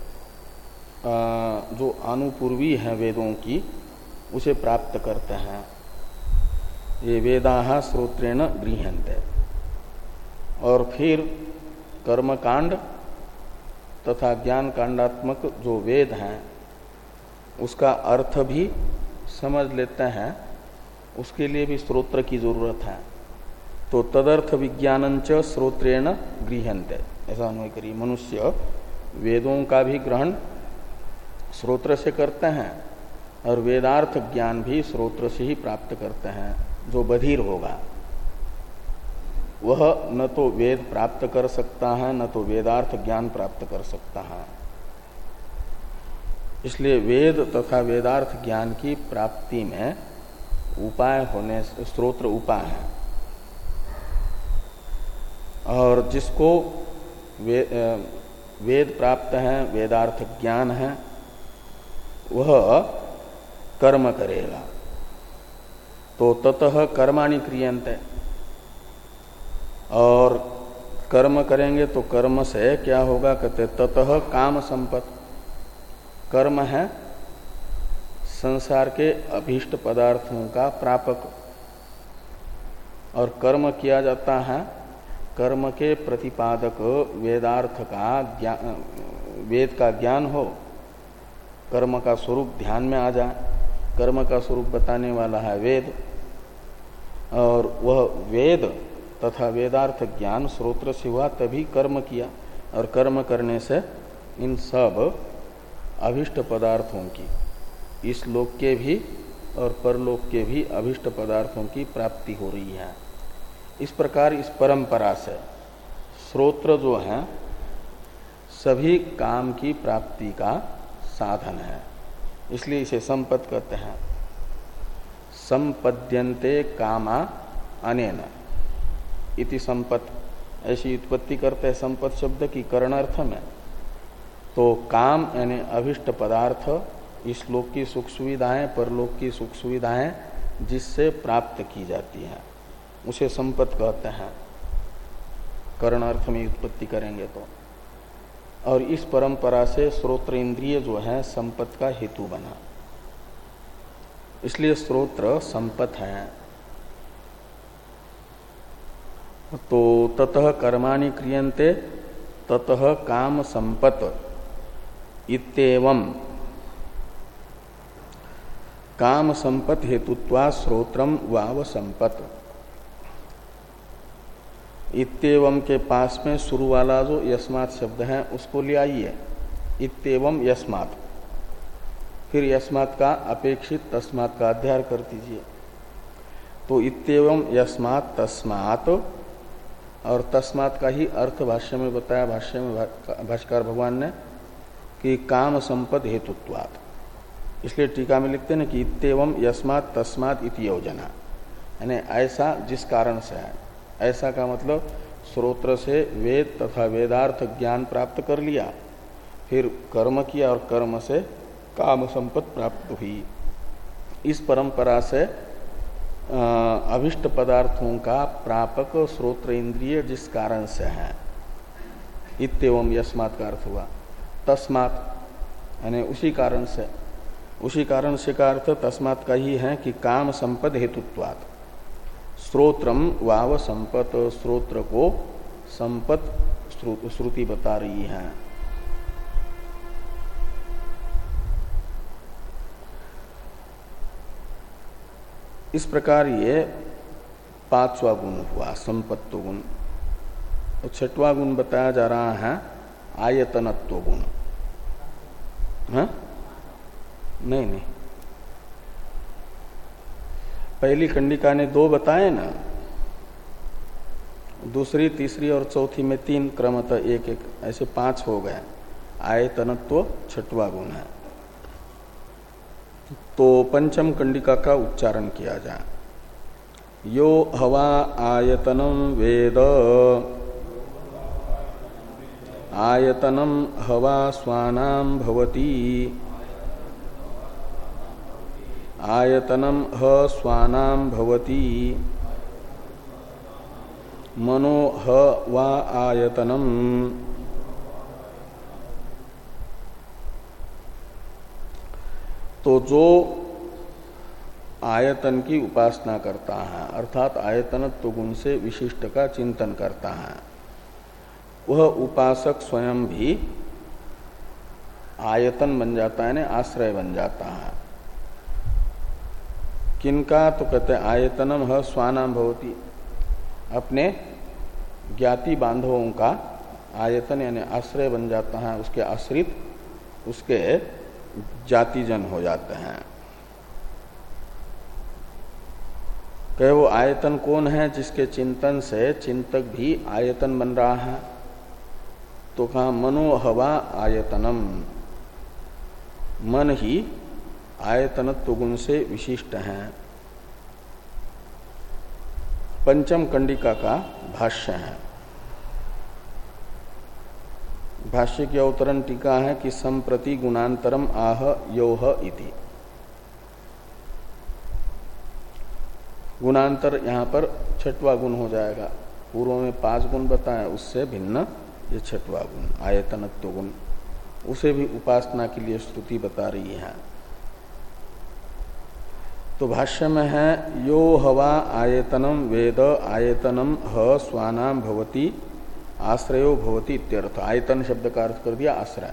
जो अनुपूर्वी है वेदों की, उसे प्राप्त करते हैं। ये वेदाः श्रोत्रेण गृह्यन्ते। और फिर कर्मकांड तथा ज्ञान कांडात्मक जो वेद हैं उसका अर्थ भी समझ लेते हैं, उसके लिए भी स्रोत्र की जरूरत है। तो तदर्थ विज्ञानंच स्रोत्रेण गृह्यन्ते, ऐसा अन्वय करिए। मनुष्य वेदों का भी ग्रहण स्रोत्र से करते हैं और वेदार्थ ज्ञान भी स्रोत्र से ही प्राप्त करते हैं। जो बधिर होगा वह न तो वेद प्राप्त कर सकता है, न तो वेदार्थ ज्ञान प्राप्त कर सकता है। इसलिए वेद तथा वेदार्थ ज्ञान की प्राप्ति में उपाय होने से, स्रोत्र उपाय है, और जिसको वे, वेद प्राप्त है, वेदार्थ ज्ञान है, वह कर्म करेगा। तो ततः कर्माणि क्रियन्ते, और कर्म करेंगे तो कर्म से क्या होगा, कहते ततः काम संपत्ति। कर्म है संसार के अभीष्ट पदार्थों का प्रापक, और कर्म किया जाता है कर्म के प्रतिपादक वेदार्थ का ज्ञान, वेद का ज्ञान हो, कर्म का स्वरूप ध्यान में आ जाए। कर्म का स्वरूप बताने वाला है वेद, और वह वेद तथा वेदार्थ ज्ञान स्रोत्र से हुआ, तभी कर्म किया, और कर्म करने से इन सब अभिष्ट पदार्थों की, इस लोक के भी और परलोक के भी अभिष्ट पदार्थों की प्राप्ति हो रही है। इस प्रकार इस परंपरा से स्रोत्र जो है सभी काम की प्राप्ति का साधन है, इसलिए इसे संपत् कहते हैं। संपद्यन्ते कामा अनेन इति संपत्, ऐसी उत्पत्ति करते हैं संपत् शब्द की करणार्थ में। तो काम यानी अभिष्ट पदार्थ, इस लोक की सुख सुविधाएं, परलोक की सुख सुविधाएं जिससे प्राप्त की जाती है, उसे संपत् कहते हैं, करणार्थ में उत्पत्ति करेंगे तो। और इस परंपरा से स्रोत्र इंद्रिय जो है संपत् का हेतु बना, इसलिए स्रोत्र संपत् है। तो ततः कर्माणि क्रियन्ते ततः काम संपत् इत्येवं काम संपत् हेतुत्वा स्रोत्रम वाव संपत्। इत्येवं के पास में शुरू वाला जो यस्मात् शब्द है उसको ले आइए, इत्येवं यस्मात्, फिर यस्मात् का अपेक्षित तस्मात् का अध्याय कर दीजिए। तो इत्येवं यस्मात् तस्मात्, और तस्मात् का ही अर्थ भाष्य में बताया, भाष्य में भाष्यकार भगवान ने कि काम संपद हेतुत्वात्। इसलिए टीका में लिखते हैं कि इत्येवं यस्मात् तस्मात् इति योजना, यानी ऐसा जिस कारण से है। ऐसा का मतलब स्रोत्र से वेद तथा वेदार्थ ज्ञान प्राप्त कर लिया, फिर कर्म किया और कर्म से काम संपत्ति प्राप्त हुई। इस परंपरा से अभिष्ट पदार्थों का प्रापक स्रोत्र इंद्रिय जिस कारण से है, इत्येवं यस्मात् का अर्थ हुआ तस्मात्, यानी उसी कारण से। उसी कारण से का अर्थ तस्मात् का ही है कि काम संपद हेतुत्वात्। स्रोत्रम वाव संपत, स्रोत्र को संपत श्रुति बता रही है। इस प्रकार ये पांचवा गुण हुआ संपत्तो गुण। और छठवां गुण बताया जा रहा है आयतनत्व गुण। हाँ? नहीं नहीं, पहली कंडिका ने दो बताए ना, दूसरी तीसरी और चौथी में तीन, क्रमतः एक एक, ऐसे पांच हो गए। आयतनत्व छठवां गुण है। तो पंचम कंडिका का उच्चारण किया जाए। यो हवा आयतनम वेद, आयतनम हवा स्वानाम भवति, आयतनम ह स्वानाम भवति, मनो ह वा आयतनम। तो जो आयतन की उपासना करता है, अर्थात आयतनत्व गुण से विशिष्ट का चिंतन करता है, वह उपासक स्वयं भी आयतन बन जाता है, ने आश्रय बन जाता है। किनका? तो कहते हैं आयतनम ह स्वानाम भवति, अपने ज्ञाति बांधवों का आयतन यानी आश्रय बन जाता है, उसके आश्रित उसके जातिजन हो जाते हैं। कहे वो आयतन कौन है? जिसके चिंतन से चिंतक भी आयतन बन रहा है। तो कहा मनोहवा आयतनम, मन ही आयतनत्व गुण से विशिष्ट है। पंचम कंडिका का भाष्य है। भाष्य की अवतरण टीका है कि संप्रति गुणांतरम आह योह इति। गुणांतर यहाँ पर छठवा गुण हो जाएगा। पूर्व में पांच गुण बताए, उससे भिन्न ये छठवा गुण आयतनत्व गुण, उसे भी उपासना के लिए स्तुति बता रही है। तो भाष्य में है यो हवा आयतनम वेद आयतनम ह स्वानाम भवति आश्रयो भवति इत्यर्थ। आयतन शब्द का अर्थ कर दिया आश्रय।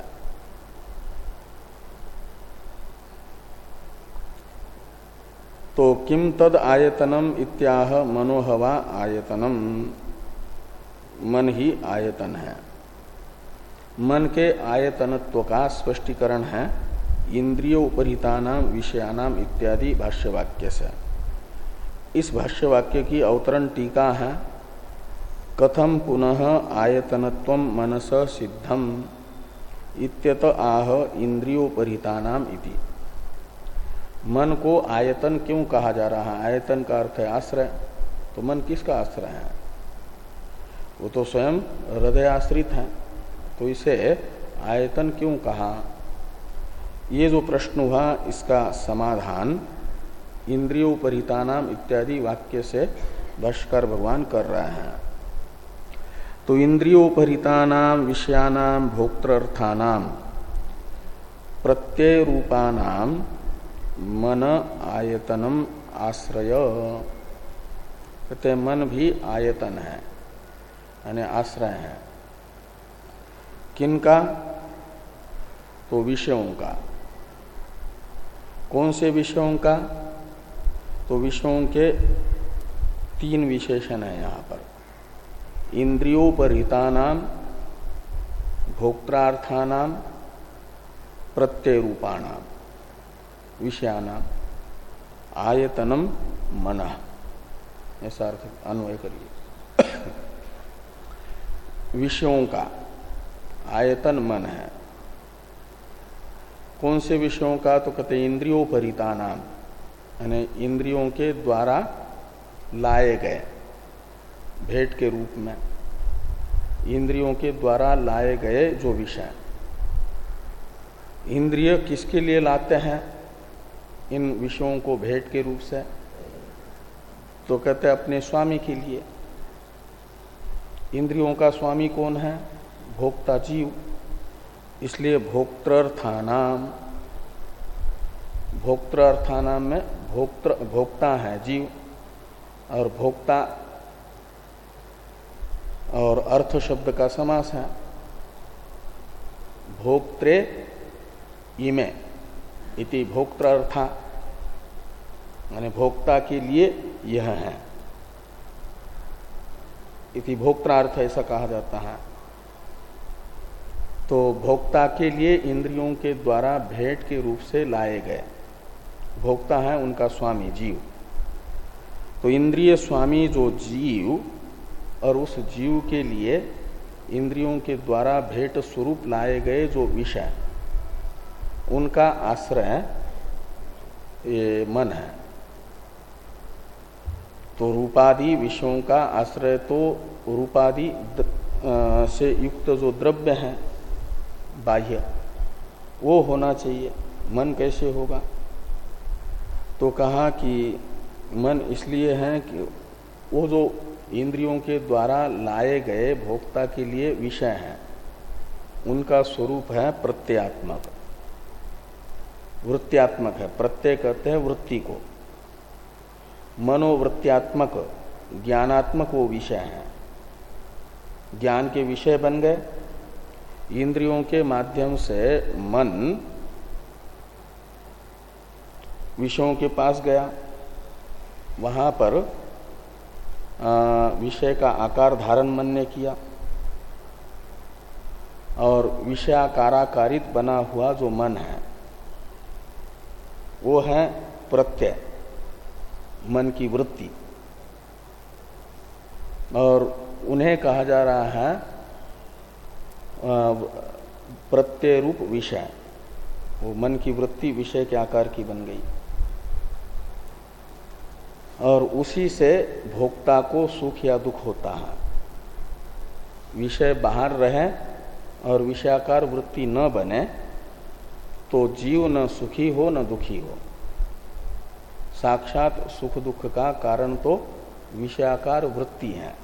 तो किम तद आयतनम इत्याह मनोहवा आयतनम, मन ही आयतन है। मन के आयतनत्व का स्पष्टीकरण है इंद्रियोपरितानाम विषयानाम इत्यादि भाष्यवाक्य से। इस भाष्यवाक्य की अवतरण टीका है कथम पुनः आयतनत्वम मनस सिद्धम इत्यत आह इंद्रियोपरितानाम इति। मन को आयतन क्यों कहा जा रहा है? आयतन का अर्थ है आश्रय। तो मन किसका आश्रय है? वो तो स्वयं हृदय आश्रित है, तो इसे आयतन क्यों कहा? ये जो प्रश्न हुआ इसका समाधान इंद्रियोपरितानाम इत्यादि वाक्य से भाष्यकार भगवान कर रहे हैं। तो इंद्रियोपरितानाम विषयानाम भोक्तृर्थानाम प्रत्यय रूपानाम मन आयतनम आश्रय। कहते मन भी आयतन है यानी आश्रय है। किनका? तो विषयों का। कौन से विषयों का? तो विषयों के तीन विशेषण है यहाँ पर। इंद्रियोपरितानाम भोक्त्रार्थानाम प्रत्यय रूपाणाम विषयानाम आयतनम मनः, ऐसा अर्थ अन्वय करिए। विषयों का आयतन मन है। कौन से विषयों का? तो कहते इंद्रियोपरितानाम, यानी इंद्रियों के द्वारा लाए गए, भेंट के रूप में इंद्रियों के द्वारा लाए गए जो विषय। इंद्रिय किसके लिए लाते हैं इन विषयों को भेंट के रूप से? तो कहते अपने स्वामी के लिए। इंद्रियों का स्वामी कौन है? भोक्ता जीव। इसलिए भोक्तृर्थानाम, भोक्तृर्थानाम में भोक्तृ भोक्ता है जीव, और भोक्ता और अर्थ शब्द का समास है। भोक्त्रे इमे इति भोक्तृर्था, यानी भोक्ता के लिए यह है, इति भोक्त्रार्थ ऐसा कहा जाता है। तो भोक्ता के लिए इंद्रियों के द्वारा भेंट के रूप से लाए गए भोक्ता है उनका स्वामी जीव। तो इंद्रिय स्वामी जो जीव और उस जीव के लिए इंद्रियों के द्वारा भेंट स्वरूप लाए गए जो विषय, उनका आश्रय ये मन है। तो रूपादि विषयों का आश्रय तो रूपादि से युक्त जो द्रव्य है बाह्य, वो होना चाहिए। मन कैसे होगा? तो कहा कि मन इसलिए है कि वो जो इंद्रियों के द्वारा लाए गए भोक्ता के लिए विषय हैं, उनका स्वरूप है प्रत्ययात्मक, वृत्त्यात्मक है। प्रत्यय कहते हैं वृत्ति को। मनोवृत्त्यात्मक, ज्ञानात्मक वो विषय है। ज्ञान के विषय बन गए। इंद्रियों के माध्यम से मन विषयों के पास गया, वहां पर विषय का आकार धारण मन ने किया, और विषयाकाराकारित बना हुआ जो मन है वो है प्रत्यय, मन की वृत्ति। और उन्हें कहा जा रहा है प्रत्यय रूप विषय। वो मन की वृत्ति विषय के आकार की बन गई। और उसी से भोक्ता को सुख या दुख होता है। विषय बाहर रहे और विषयाकार वृत्ति न बने तो जीव न सुखी हो न दुखी हो। साक्षात सुख दुख का कारण तो विषयाकार वृत्ति है,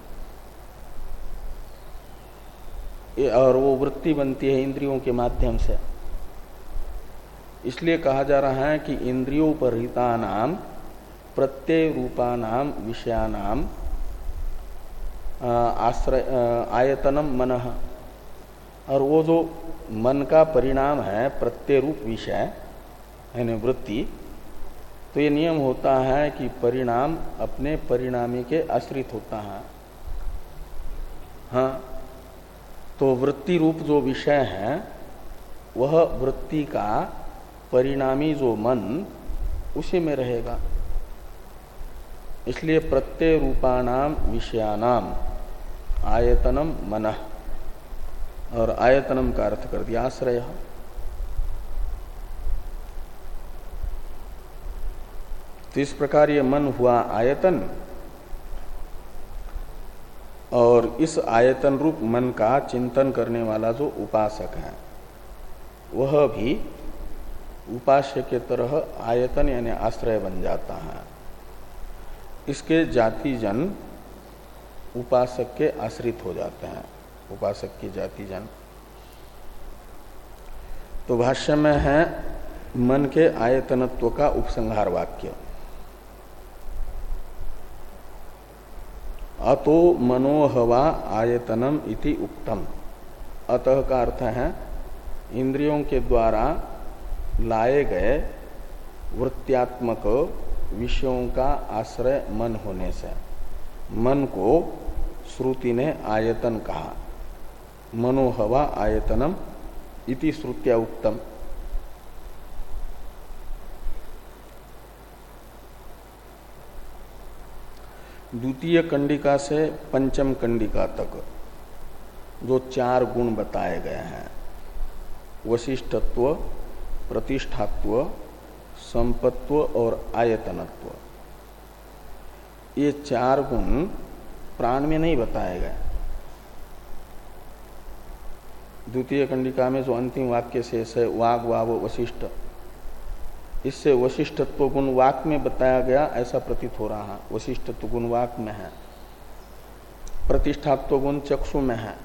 और वो वृत्ति बनती है इंद्रियों के माध्यम से। इसलिए कहा जा रहा है कि इंद्रियोपरिता नाम प्रत्यय रूपानाम विषयानाम आश्रय आयतनम मनः। और वो जो मन का परिणाम है प्रत्यय रूप विषय यानी वृत्ति, तो ये नियम होता है कि परिणाम अपने परिणामी के आश्रित होता है। हाँ, तो वृत्ति रूप जो विषय है वह वृत्ति का परिणामी जो मन उसी में रहेगा। इसलिए प्रत्यय रूपानाम विषयानाम आयतनम मनः, और आयतनम का अर्थ कर दिया आश्रय। तो इस प्रकार ये मन हुआ आयतन, और इस आयतन रूप मन का चिंतन करने वाला जो उपासक है वह भी उपास्य के तरह आयतन यानी आश्रय बन जाता है। इसके जाति जन उपासक के आश्रित हो जाते हैं, उपासक की जाति जन। तो भाष्य में है मन के आयतनत्व का उपसंहार वाक्य। अतो मनोहवा आयतनम इति उक्तम। अतः का अर्थ है इंद्रियों के द्वारा लाए गए वृत्त्यात्मक विषयों का आश्रय मन होने से मन को श्रुति ने आयतन कहा। मनोहवा आयतनम इति श्रुत्या उक्तम। द्वितीय कंडिका से पंचम कंडिका तक जो चार गुण बताए गए हैं, वशिष्ठत्व, प्रतिष्ठात्व, संपत्व और आयतनत्व, ये चार गुण प्राण में नहीं बताए गए। द्वितीय कंडिका में जो अंतिम वाक्य शेष है वाग वाव वशिष्ठ, इससे वशिष्ठत्व गुण वाक में बताया गया ऐसा प्रतीत हो रहा है। वशिष्ठत्व गुण वाक में है, प्रतिष्ठात्व गुण चक्षु में है,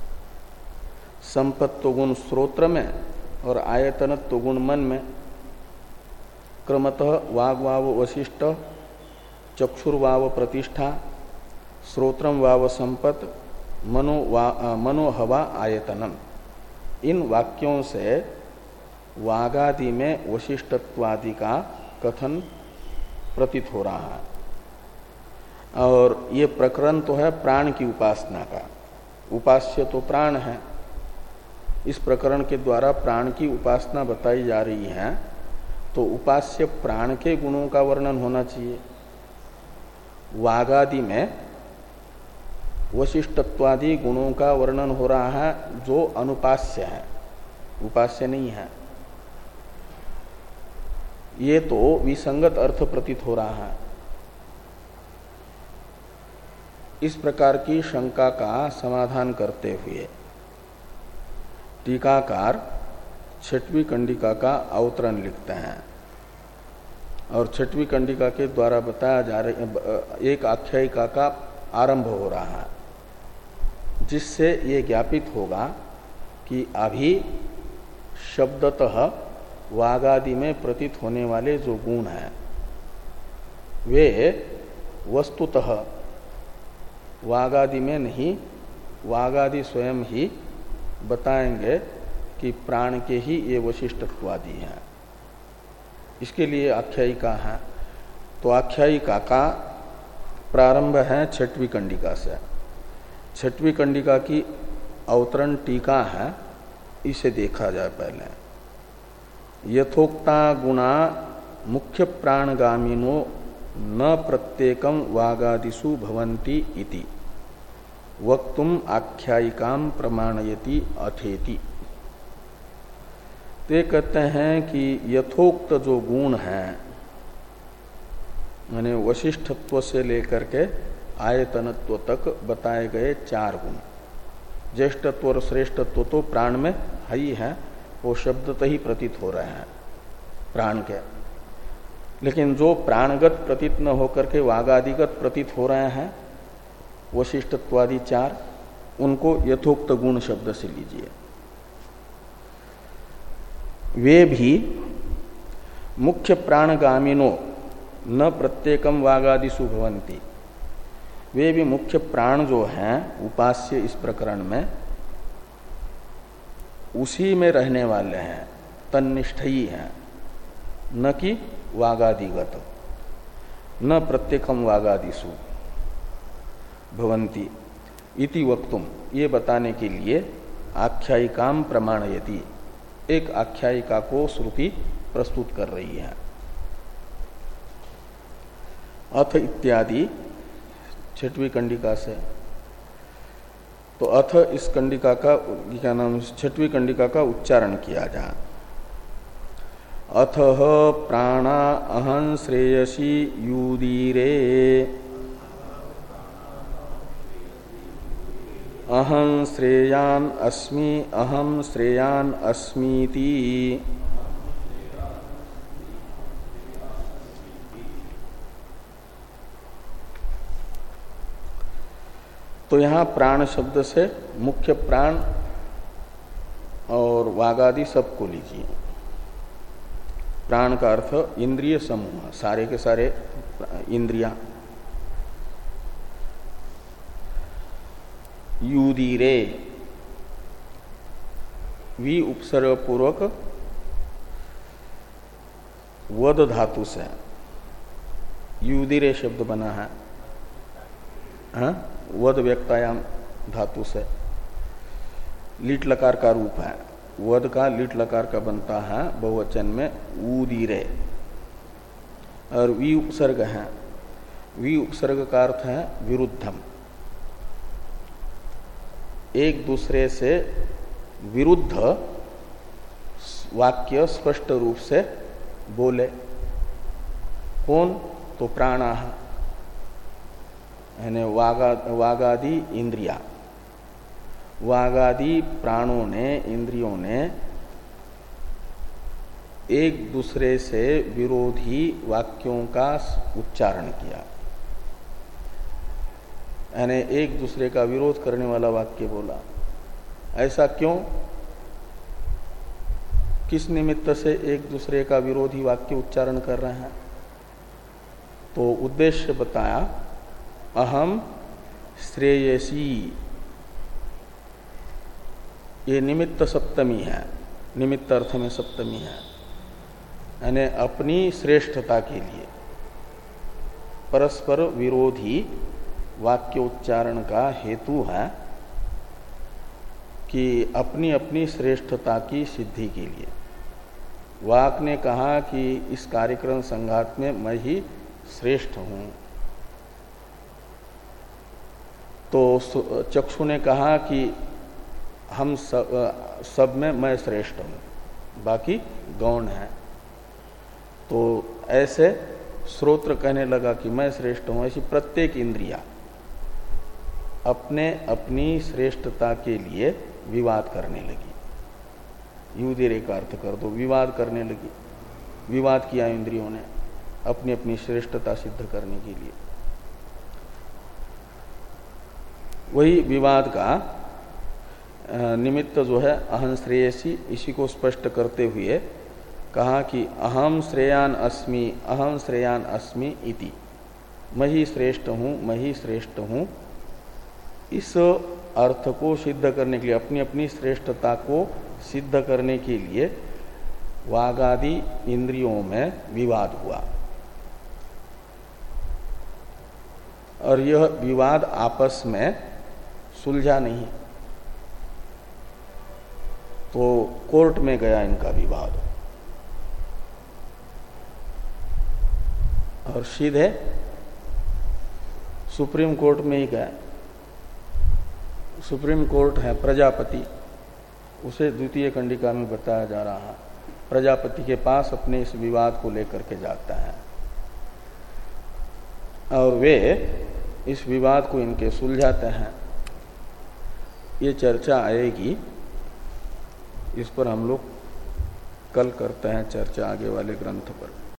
संपत्व गुण श्रोत्र में और आयतनत्व गुण मन में। क्रमतः वाग वाव वशिष्ठ, चक्षुर्वाव प्रतिष्ठा, श्रोत्रम वाव संपत, मनो वा मनोहवा आयतनम। इन वाक्यों से वागादि में वशिष्ठत्वादि का कथन प्रतीत हो रहा है। और ये प्रकरण तो है प्राण की उपासना का, उपास्य तो प्राण है। इस प्रकरण के द्वारा प्राण की उपासना बताई जा रही है, तो उपास्य प्राण के गुणों का वर्णन होना चाहिए। वागादि में वशिष्ठत्वादि गुणों का वर्णन हो रहा है जो अनुपास्य है, उपास्य नहीं है। ये तो विसंगत अर्थ प्रतीत हो रहा है। इस प्रकार की शंका का समाधान करते हुए टीकाकार छठवीं कंडिका का अवतरण लिखते हैं, और छठवीं कंडिका के द्वारा बताया जा रही एक आख्यायिका का आरंभ हो रहा है, जिससे ये ज्ञापित होगा कि अभी शब्दतः वागादि में प्रतीत होने वाले जो गुण हैं वे वस्तुतः वागादि में नहीं, वागादि स्वयं ही बताएंगे कि प्राण के ही ये वशिष्ठत्वादि हैं। इसके लिए आख्यायिका है। तो आख्यायिका का प्रारंभ है छठवीं कंडिका से। छठवीं कंडिका की अवतरण टीका है, इसे देखा जाए पहले। यथोक्ता गुणा मुख्य प्राणगामिनो न प्रत्येकम वागादिषु भवन्ति इति वक्तुम आख्यायिकाम प्रमाणयति अथेति। तो ये कहते हैं कि यथोक्त जो गुण हैं माने वशिष्ठत्व से लेकर के आयतनत्व तक बताए गए चार गुण। ज्येष्ठत्व और श्रेष्ठत्व तो प्राण में है ही है, वो शब्द तो ही प्रतीत हो रहे हैं प्राण के, लेकिन जो प्राणगत प्रतीत न होकर के वागादिगत प्रतीत हो रहे हैं वशिष्ठत्वादि चार, उनको यथोक्त गुण शब्द से लीजिए। वे भी मुख्य प्राणगामिनो न प्रत्येकम वागादिषु भवन्ति, वे भी मुख्य प्राण जो हैं उपास्य इस प्रकरण में उसी में रहने वाले हैं, तन्निष्ठ ही हैं, न कि वागादिगत, न प्रत्येकम वागादिषु भवन्ति इति वक्तुम, ये बताने के लिए आख्यायिकाम प्रमाणयति, एक आख्यायिका को श्रुति प्रस्तुत कर रही है। अथ इत्यादि छठवीं कंडिका से, तो अथ इस कंडिका का क्या नाम, छठवीं कंडिका का उच्चारण किया जाए। अथः प्राणा अहं श्रेयसी युदीरे अहं श्रेयान अस्मि अहं श्रेयान अस्मीति। तो यहाँ प्राण शब्द से मुख्य प्राण और वागादि सबको लीजिए। प्राण का अर्थ इंद्रिय समूह, सारे के सारे इंद्रिया। युदीरे वी उपसर्ग पूर्वक वद धातु से युदीरे शब्द बना है, हाँ? वद व्यक्तायाम धातु से, लीट लकार का रूप है, वद का लीट लकार का बनता है बहुवचन में उदीरे, और वी उपसर्ग है, वी उपसर्ग का अर्थ है विरुद्धम, एक दूसरे से विरुद्ध वाक्य स्पष्ट रूप से बोले। कौन? तो प्राणाः, यानी वागा वागादि इंद्रिया, वागादि प्राणों ने, इंद्रियों ने एक दूसरे से विरोधी वाक्यों का उच्चारण किया, यानी एक दूसरे का विरोध करने वाला वाक्य बोला। ऐसा क्यों? किस निमित्त से एक दूसरे का विरोधी वाक्य उच्चारण कर रहे हैं? तो उद्देश्य बताया, अहम श्रेयसी, ये निमित्त सप्तमी है, निमित्त अर्थ में सप्तमी है, यानी अपनी श्रेष्ठता के लिए परस्पर विरोधी वाक्य उच्चारण का हेतु है कि अपनी अपनी श्रेष्ठता की सिद्धि के लिए। वाक ने कहा कि इस कार्यक्रम संघात में मैं ही श्रेष्ठ हूं, तो चक्षु ने कहा कि हम सब, सब में मैं श्रेष्ठ हूं, बाकी गौण है। तो ऐसे श्रोत्र कहने लगा कि मैं श्रेष्ठ हूं, ऐसी प्रत्येक इंद्रिया अपने अपनी श्रेष्ठता के लिए विवाद करने लगी। युदिरे का अर्थ कर दो, विवाद करने लगी। विवाद किया इंद्रियों ने अपनी अपनी श्रेष्ठता सिद्ध करने के लिए। वही विवाद का निमित्त जो है अहं श्रेयसी, इसी को स्पष्ट करते हुए कहा कि अहम श्रेयान अस्मि अहम श्रेयान अस्मि इति, मैं ही श्रेष्ठ हूँ मैं ही श्रेष्ठ हूँ। इस अर्थ को सिद्ध करने के लिए, अपनी अपनी श्रेष्ठता को सिद्ध करने के लिए वागादि इंद्रियों में विवाद हुआ, और यह विवाद आपस में सुलझा नहीं, तो कोर्ट में गया इनका विवाद, और सीधे सुप्रीम कोर्ट में ही गया। सुप्रीम कोर्ट है प्रजापति, उसे द्वितीय कंडिका में बताया जा रहा है। प्रजापति के पास अपने इस विवाद को लेकर के जाता है। और वे इस विवाद को इनके सुलझाते हैं। ये चर्चा आएगी, इस पर हम लोग कल करते हैं चर्चा आगे वाले ग्रंथ पर।